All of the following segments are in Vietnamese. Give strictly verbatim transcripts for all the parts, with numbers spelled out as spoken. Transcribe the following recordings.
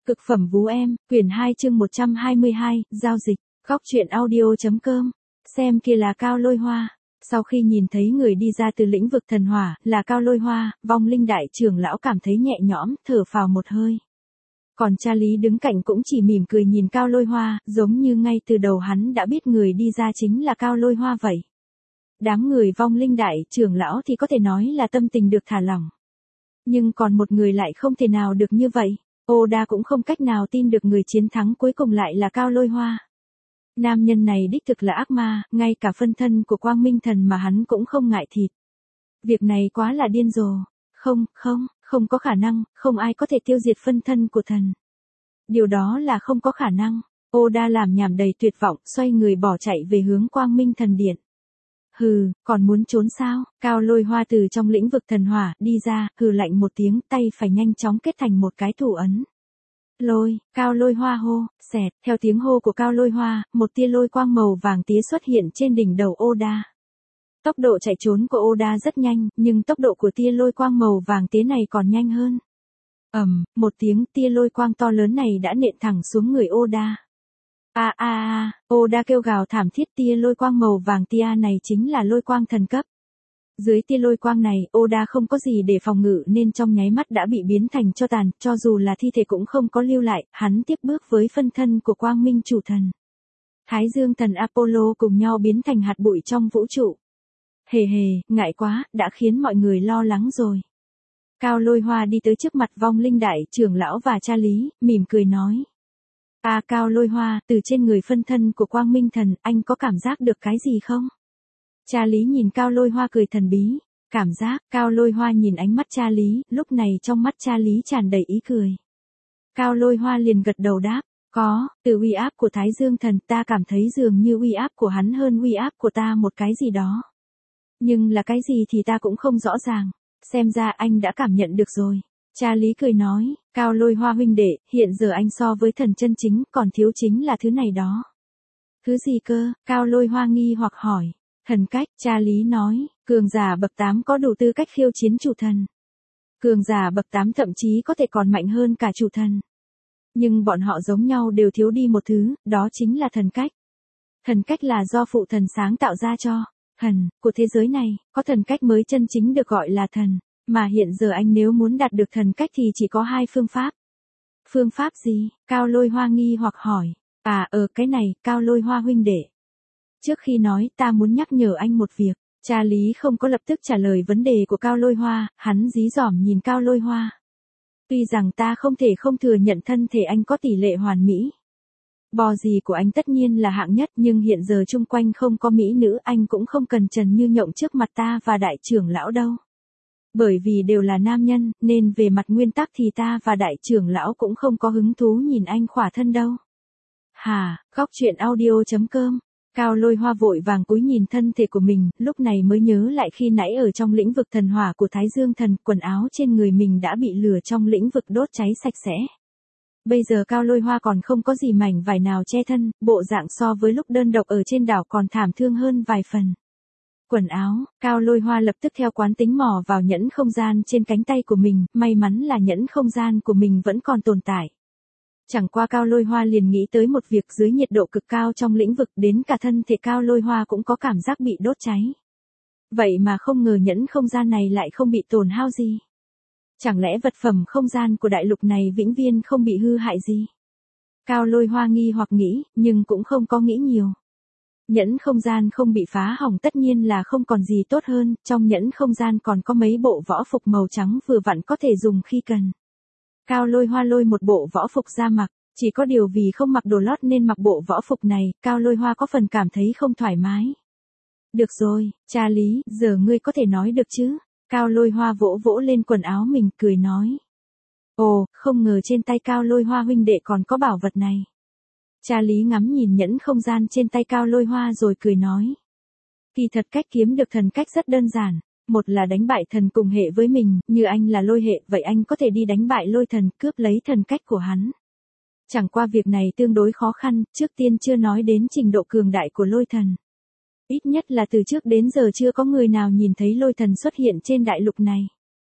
Cực phẩm vú em, quyển hai chương một trăm hai mươi hai, giao dịch, góc truyện audio.com, xem kia là Cao Lôi Hoa. Sau khi nhìn thấy người đi ra từ lĩnh vực thần hỏa, là Cao Lôi Hoa, vong linh đại trưởng lão cảm thấy nhẹ nhõm, thở phào một hơi. Còn cha Lý đứng cạnh cũng chỉ mỉm cười nhìn Cao Lôi Hoa, giống như ngay từ đầu hắn đã biết người đi ra chính là Cao Lôi Hoa vậy. Đám người vong linh đại trưởng lão thì có thể nói là tâm tình được thả lỏng. Nhưng còn một người lại không thể nào được như vậy. Oda cũng không cách nào tin được người chiến thắng cuối cùng lại là Cao Lôi Hoa. Nam nhân này đích thực là ác ma, ngay cả phân thân của Quang Minh Thần mà hắn cũng không ngại thịt. Việc này quá là điên rồ. Không, không, không có khả năng, không ai có thể tiêu diệt phân thân của thần. Điều đó là không có khả năng. Oda làm nhảm đầy tuyệt vọng, xoay người bỏ chạy về hướng Quang Minh Thần Điện. Hừ, còn muốn trốn sao? Cao Lôi Hoa từ trong lĩnh vực thần hỏa đi ra, hừ lạnh một tiếng, tay phải nhanh chóng kết thành một cái thủ ấn. Lôi, Cao Lôi Hoa hô, xẹt, theo tiếng hô của Cao Lôi Hoa, một tia lôi quang màu vàng tía xuất hiện trên đỉnh đầu Oda. Tốc độ chạy trốn của Oda rất nhanh, nhưng tốc độ của tia lôi quang màu vàng tía này còn nhanh hơn. Ầm, um, một tiếng tia lôi quang to lớn này đã nện thẳng xuống người Oda. A a a, Oda kêu gào thảm thiết, tia lôi quang màu vàng tia này chính là lôi quang thần cấp. Dưới tia lôi quang này, Oda không có gì để phòng ngự nên trong nháy mắt đã bị biến thành tro tàn, cho dù là thi thể cũng không có lưu lại, hắn tiếp bước với phân thân của Quang Minh chủ thần. Thái Dương thần Apollo cùng nhau biến thành hạt bụi trong vũ trụ. Hề hề, ngại quá, đã khiến mọi người lo lắng rồi. Cao Lôi Hoa đi tới trước mặt vong linh đại trưởng lão và cha Lý, mỉm cười nói. À Cao Lôi Hoa, từ trên người phân thân của Quang Minh Thần, anh có cảm giác được cái gì không? Cha Lý nhìn Cao Lôi Hoa cười thần bí. Cảm giác, Cao Lôi Hoa nhìn ánh mắt cha Lý, lúc này trong mắt cha Lý tràn đầy ý cười. Cao Lôi Hoa liền gật đầu đáp, có, từ uy áp của Thái Dương Thần ta cảm thấy dường như uy áp của hắn hơn uy áp của ta một cái gì đó. Nhưng là cái gì thì ta cũng không rõ ràng, xem ra anh đã cảm nhận được rồi. Cha Lý cười nói, Cao Lôi Hoa huynh đệ, hiện giờ anh so với thần chân chính, còn thiếu chính là thứ này đó. Thứ gì cơ? Cao Lôi Hoa nghi hoặc hỏi. Thần cách, cha Lý nói, cường giả bậc tám có đủ tư cách khiêu chiến chủ thần. Cường giả bậc tám thậm chí có thể còn mạnh hơn cả chủ thần. Nhưng bọn họ giống nhau đều thiếu đi một thứ, đó chính là thần cách. Thần cách là do phụ thần sáng tạo ra cho thần của thế giới này, có thần cách mới chân chính được gọi là thần. Mà hiện giờ anh nếu muốn đạt được thần cách thì chỉ có hai phương pháp. Phương pháp gì? Cao Lôi Hoa nghi hoặc hỏi. À ờ cái này, Cao Lôi Hoa huynh đệ. Trước khi nói ta muốn nhắc nhở anh một việc. Cha Lý không có lập tức trả lời vấn đề của Cao Lôi Hoa, hắn dí dỏm nhìn Cao Lôi Hoa. Tuy rằng ta không thể không thừa nhận thân thể anh có tỷ lệ hoàn mỹ. Bò gì của anh tất nhiên là hạng nhất, nhưng hiện giờ chung quanh không có mỹ nữ, anh cũng không cần trần như nhộng trước mặt ta và đại trưởng lão đâu. Bởi vì đều là nam nhân, nên về mặt nguyên tắc thì ta và đại trưởng lão cũng không có hứng thú nhìn anh khỏa thân đâu. Hà, góc truyện audio.com. Cao Lôi Hoa vội vàng cúi nhìn thân thể của mình, lúc này mới nhớ lại khi nãy ở trong lĩnh vực thần hỏa của Thái Dương Thần, quần áo trên người mình đã bị lửa trong lĩnh vực đốt cháy sạch sẽ. Bây giờ Cao Lôi Hoa còn không có gì mảnh vải nào che thân, bộ dạng so với lúc đơn độc ở trên đảo còn thảm thương hơn vài phần. Quần áo, Cao Lôi Hoa lập tức theo quán tính mò vào nhẫn không gian trên cánh tay của mình, may mắn là nhẫn không gian của mình vẫn còn tồn tại. Chẳng qua Cao Lôi Hoa liền nghĩ tới một việc, dưới nhiệt độ cực cao trong lĩnh vực đến cả thân thể Cao Lôi Hoa cũng có cảm giác bị đốt cháy. Vậy mà không ngờ nhẫn không gian này lại không bị tổn hao gì. Chẳng lẽ vật phẩm không gian của đại lục này vĩnh viễn không bị hư hại gì? Cao Lôi Hoa nghi hoặc nghĩ, nhưng cũng không có nghĩ nhiều. Nhẫn không gian không bị phá hỏng tất nhiên là không còn gì tốt hơn, trong nhẫn không gian còn có mấy bộ võ phục màu trắng vừa vặn có thể dùng khi cần. Cao Lôi Hoa lôi một bộ võ phục ra mặc, chỉ có điều vì không mặc đồ lót nên mặc bộ võ phục này, Cao Lôi Hoa có phần cảm thấy không thoải mái. Được rồi, cha Lý, giờ ngươi có thể nói được chứ? Cao Lôi Hoa vỗ vỗ lên quần áo mình, cười nói. Ồ, không ngờ trên tay Cao Lôi Hoa huynh đệ còn có bảo vật này. Cha Lý ngắm nhìn nhẫn không gian trên tay Cao Lôi Hoa rồi cười nói. Kỳ thật cách kiếm được thần cách rất đơn giản. Một là đánh bại thần cùng hệ với mình, như anh là lôi hệ, vậy anh có thể đi đánh bại lôi thần, cướp lấy thần cách của hắn. Chẳng qua việc này tương đối khó khăn, trước tiên chưa nói đến trình độ cường đại của lôi thần. Ít nhất là từ trước đến giờ chưa có người nào nhìn thấy lôi thần xuất hiện trên đại lục này.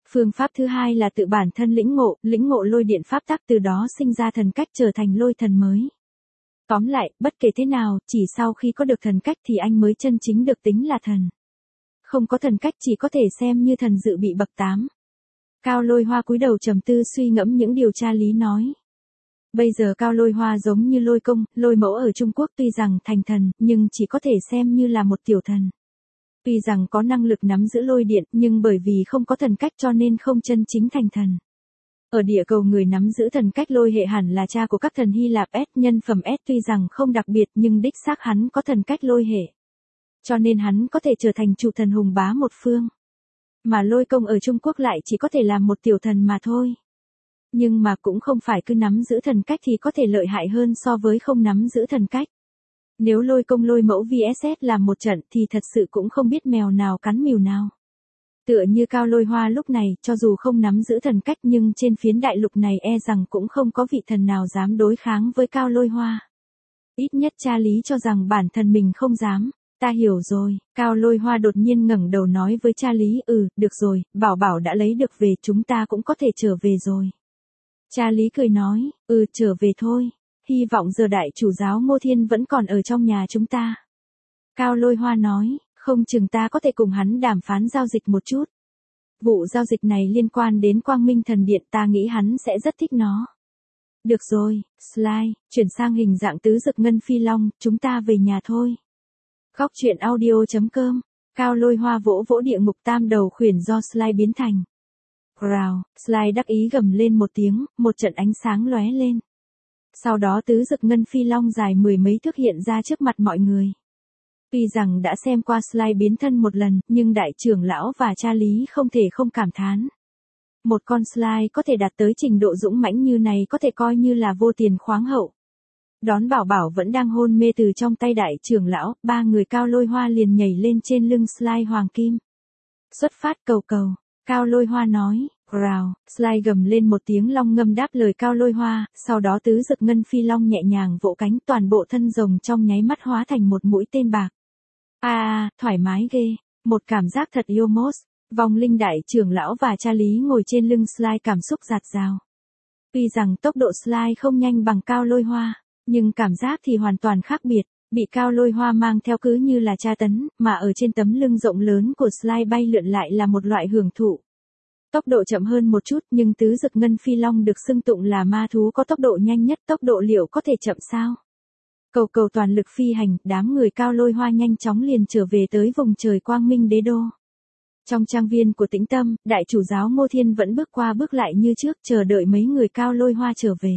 Phương pháp thứ hai là tự bản thân lĩnh ngộ, lĩnh ngộ lôi điện pháp tắc từ đó sinh ra thần cách trở thành lôi thần mới. Tóm lại, bất kể thế nào, chỉ sau khi có được thần cách thì anh mới chân chính được tính là thần. Không có thần cách chỉ có thể xem như thần dự bị bậc tám. Cao Lôi Hoa cúi đầu trầm tư suy ngẫm những điều tra lý nói. Bây giờ Cao Lôi Hoa giống như Lôi Công, Lôi Mẫu ở Trung Quốc tuy rằng thành thần, nhưng chỉ có thể xem như là một tiểu thần. Tuy rằng có năng lực nắm giữ lôi điện, nhưng bởi vì không có thần cách cho nên không chân chính thành thần. Ở địa cầu người nắm giữ thần cách lôi hệ hẳn là cha của các thần Hy Lạp S, nhân phẩm S tuy rằng không đặc biệt nhưng đích xác hắn có thần cách lôi hệ. Cho nên hắn có thể trở thành chủ thần hùng bá một phương. Mà Lôi Công ở Trung Quốc lại chỉ có thể làm một tiểu thần mà thôi. Nhưng mà cũng không phải cứ nắm giữ thần cách thì có thể lợi hại hơn so với không nắm giữ thần cách. Nếu Lôi Công Lôi Mẫu vs S làm một trận thì thật sự cũng không biết mèo nào cắn mèo nào. Tựa như Cao Lôi Hoa lúc này, cho dù không nắm giữ thần cách nhưng trên phiến đại lục này e rằng cũng không có vị thần nào dám đối kháng với Cao Lôi Hoa. Ít nhất cha Lý cho rằng bản thân mình không dám. Ta hiểu rồi, Cao Lôi Hoa đột nhiên ngẩng đầu nói với cha Lý, ừ, được rồi, Bảo Bảo đã lấy được về chúng ta cũng có thể trở về rồi. Cha Lý cười nói, ừ, trở về thôi, hy vọng giờ đại chủ giáo Ngô Thiên vẫn còn ở trong nhà chúng ta. Cao Lôi Hoa nói, không chừng ta có thể cùng hắn đàm phán giao dịch một chút. Vụ giao dịch này liên quan đến Quang Minh Thần Điện, ta nghĩ hắn sẽ rất thích nó. Được rồi, slide, chuyển sang hình dạng tứ dực ngân phi long, chúng ta về nhà thôi. Góc truyện audio chấm com, Cao Lôi Hoa vỗ vỗ địa ngục tam đầu khuyển do slide biến thành. Rào, slide đắc ý gầm lên một tiếng, một trận ánh sáng lóe lên. Sau đó tứ dực ngân phi long dài mười mấy thước hiện ra trước mặt mọi người. Tuy rằng đã xem qua slide biến thân một lần, nhưng đại trưởng lão và cha Lý không thể không cảm thán. Một con slide có thể đạt tới trình độ dũng mãnh như này có thể coi như là vô tiền khoáng hậu. Đón Bảo Bảo vẫn đang hôn mê từ trong tay đại trưởng lão, ba người Cao Lôi Hoa liền nhảy lên trên lưng slide hoàng kim. Xuất phát cầu cầu, Cao Lôi Hoa nói, rào, slide gầm lên một tiếng long ngâm đáp lời Cao Lôi Hoa, sau đó tứ dực ngân phi long nhẹ nhàng vỗ cánh, toàn bộ thân rồng trong nháy mắt hóa thành một mũi tên bạc. A à, thoải mái ghê, một cảm giác thật yêu mốt. Vong linh đại trưởng lão và cha Lý ngồi trên lưng slide cảm xúc dạt dào. Tuy rằng tốc độ slide không nhanh bằng Cao Lôi Hoa, nhưng cảm giác thì hoàn toàn khác biệt, bị Cao Lôi Hoa mang theo cứ như là tra tấn, mà ở trên tấm lưng rộng lớn của slide bay lượn lại là một loại hưởng thụ. Tốc độ chậm hơn một chút nhưng tứ dực ngân phi long được xưng tụng là ma thú có tốc độ nhanh nhất, tốc độ liệu có thể chậm sao? Cầu cầu toàn lực phi hành, đám người Cao Lôi Hoa nhanh chóng liền trở về tới vùng trời Quang Minh Đế Đô. Trong trang viên của Tĩnh Tâm, đại chủ giáo Ngô Thiên vẫn bước qua bước lại như trước chờ đợi mấy người Cao Lôi Hoa trở về.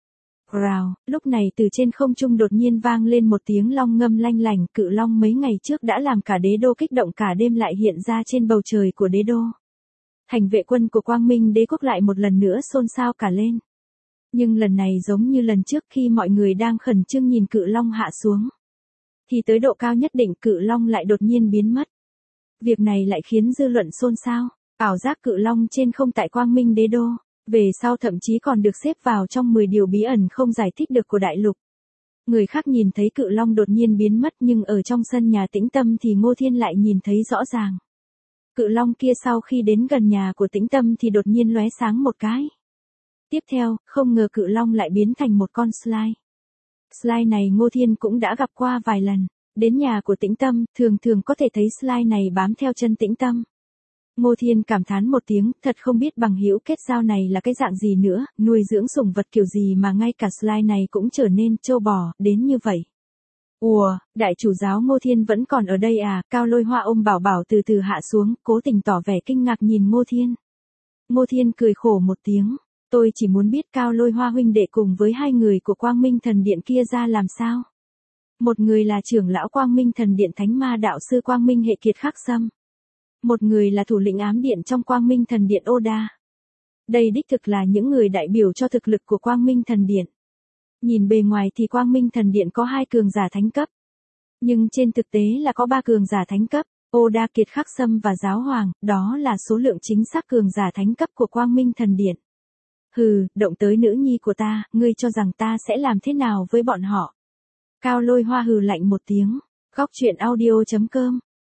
Rào, lúc này từ trên không trung đột nhiên vang lên một tiếng long ngâm lanh lành, cự long mấy ngày trước đã làm cả đế đô kích động cả đêm lại hiện ra trên bầu trời của đế đô. Hành vệ quân của Quang Minh Đế quốc lại một lần nữa xôn xao cả lên. Nhưng lần này giống như lần trước khi mọi người đang khẩn trương nhìn cự long hạ xuống. Thì tới độ cao nhất định cự long lại đột nhiên biến mất. Việc này lại khiến dư luận xôn xao, ảo giác cự long trên không tại Quang Minh Đế đô, về sau thậm chí còn được xếp vào trong mười điều bí ẩn không giải thích được của đại lục. Người khác nhìn thấy cự long đột nhiên biến mất nhưng ở trong sân nhà Tĩnh Tâm thì Ngô Thiên lại nhìn thấy rõ ràng. Cự long kia sau khi đến gần nhà của Tĩnh Tâm thì đột nhiên lóe sáng một cái. Tiếp theo, không ngờ cự long lại biến thành một con slide. Slide này Ngô Thiên cũng đã gặp qua vài lần. Đến nhà của Tĩnh Tâm, thường thường có thể thấy slide này bám theo chân Tĩnh Tâm. Ngô Thiên cảm thán một tiếng, thật không biết bằng hữu kết giao này là cái dạng gì nữa, nuôi dưỡng sủng vật kiểu gì mà ngay cả slide này cũng trở nên trâu bò, đến như vậy. Ùa, đại chủ giáo Ngô Thiên vẫn còn ở đây à, Cao Lôi Hoa ôm Bảo Bảo từ từ hạ xuống, cố tình tỏ vẻ kinh ngạc nhìn Ngô Thiên. Ngô Thiên cười khổ một tiếng, tôi chỉ muốn biết Cao Lôi Hoa huynh đệ cùng với hai người của Quang Minh Thần Điện kia ra làm sao. Một người là trưởng lão Quang Minh Thần Điện Thánh Ma Đạo Sư Quang Minh Hệ Kiệt Khắc Sâm. Một người là thủ lĩnh ám điện trong Quang Minh Thần Điện Oda. Đây đích thực là những người đại biểu cho thực lực của Quang Minh Thần Điện. Nhìn bề ngoài thì Quang Minh Thần Điện có hai cường giả thánh cấp. Nhưng trên thực tế là có ba cường giả thánh cấp, Oda Kiệt Khắc Sâm và Giáo Hoàng, đó là số lượng chính xác cường giả thánh cấp của Quang Minh Thần Điện. Hừ, động tới nữ nhi của ta, ngươi cho rằng ta sẽ làm thế nào với bọn họ? Cao Lôi Hoa hừ lạnh một tiếng. Góc truyện audio chấm com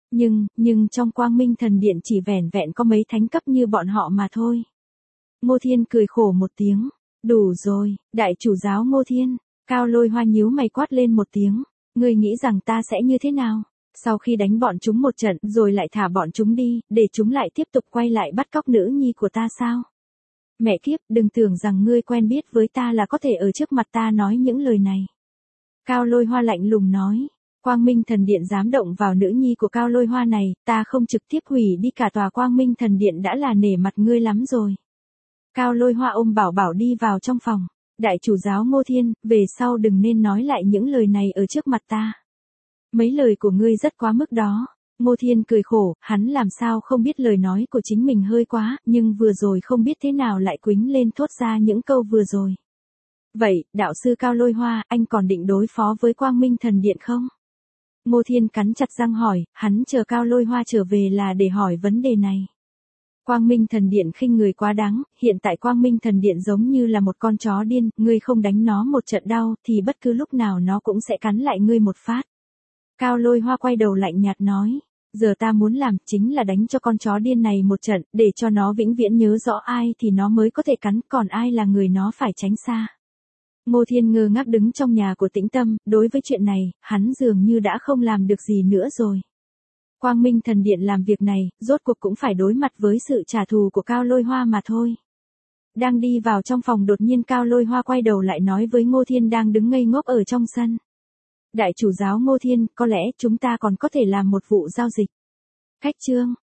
Nhưng, nhưng trong Quang Minh Thần Điện chỉ vẻn vẹn có mấy thánh cấp như bọn họ mà thôi. Ngô Thiên cười khổ một tiếng. Đủ rồi, đại chủ giáo Ngô Thiên. Cao Lôi Hoa nhíu mày quát lên một tiếng. Ngươi nghĩ rằng ta sẽ như thế nào? Sau khi đánh bọn chúng một trận rồi lại thả bọn chúng đi, để chúng lại tiếp tục quay lại bắt cóc nữ nhi của ta sao? Mẹ kiếp, đừng tưởng rằng ngươi quen biết với ta là có thể ở trước mặt ta nói những lời này. Cao Lôi Hoa lạnh lùng nói. Quang Minh Thần Điện dám động vào nữ nhi của Cao Lôi Hoa này, ta không trực tiếp hủy đi cả tòa Quang Minh Thần Điện đã là nể mặt ngươi lắm rồi. Cao Lôi Hoa ôm Bảo Bảo đi vào trong phòng. Đại chủ giáo Ngô Thiên, về sau đừng nên nói lại những lời này ở trước mặt ta. Mấy lời của ngươi rất quá mức đó. Ngô Thiên cười khổ, hắn làm sao không biết lời nói của chính mình hơi quá, nhưng vừa rồi không biết thế nào lại quýnh lên thốt ra những câu vừa rồi. Vậy, đạo sư Cao Lôi Hoa, anh còn định đối phó với Quang Minh Thần Điện không? Ngô Thiên cắn chặt răng hỏi, hắn chờ Cao Lôi Hoa trở về là để hỏi vấn đề này. Quang Minh Thần Điện khinh người quá đáng, hiện tại Quang Minh Thần Điện giống như là một con chó điên, ngươi không đánh nó một trận đau thì bất cứ lúc nào nó cũng sẽ cắn lại ngươi một phát. Cao Lôi Hoa quay đầu lạnh nhạt nói, giờ ta muốn làm chính là đánh cho con chó điên này một trận, để cho nó vĩnh viễn nhớ rõ ai thì nó mới có thể cắn, còn ai là người nó phải tránh xa. Ngô Thiên ngơ ngác đứng trong nhà của Tĩnh Tâm, đối với chuyện này, hắn dường như đã không làm được gì nữa rồi. Quang Minh Thần Điện làm việc này, rốt cuộc cũng phải đối mặt với sự trả thù của Cao Lôi Hoa mà thôi. Đang đi vào trong phòng đột nhiên Cao Lôi Hoa quay đầu lại nói với Ngô Thiên đang đứng ngây ngốc ở trong sân. Đại chủ giáo Ngô Thiên, có lẽ chúng ta còn có thể làm một vụ giao dịch. Khách chương.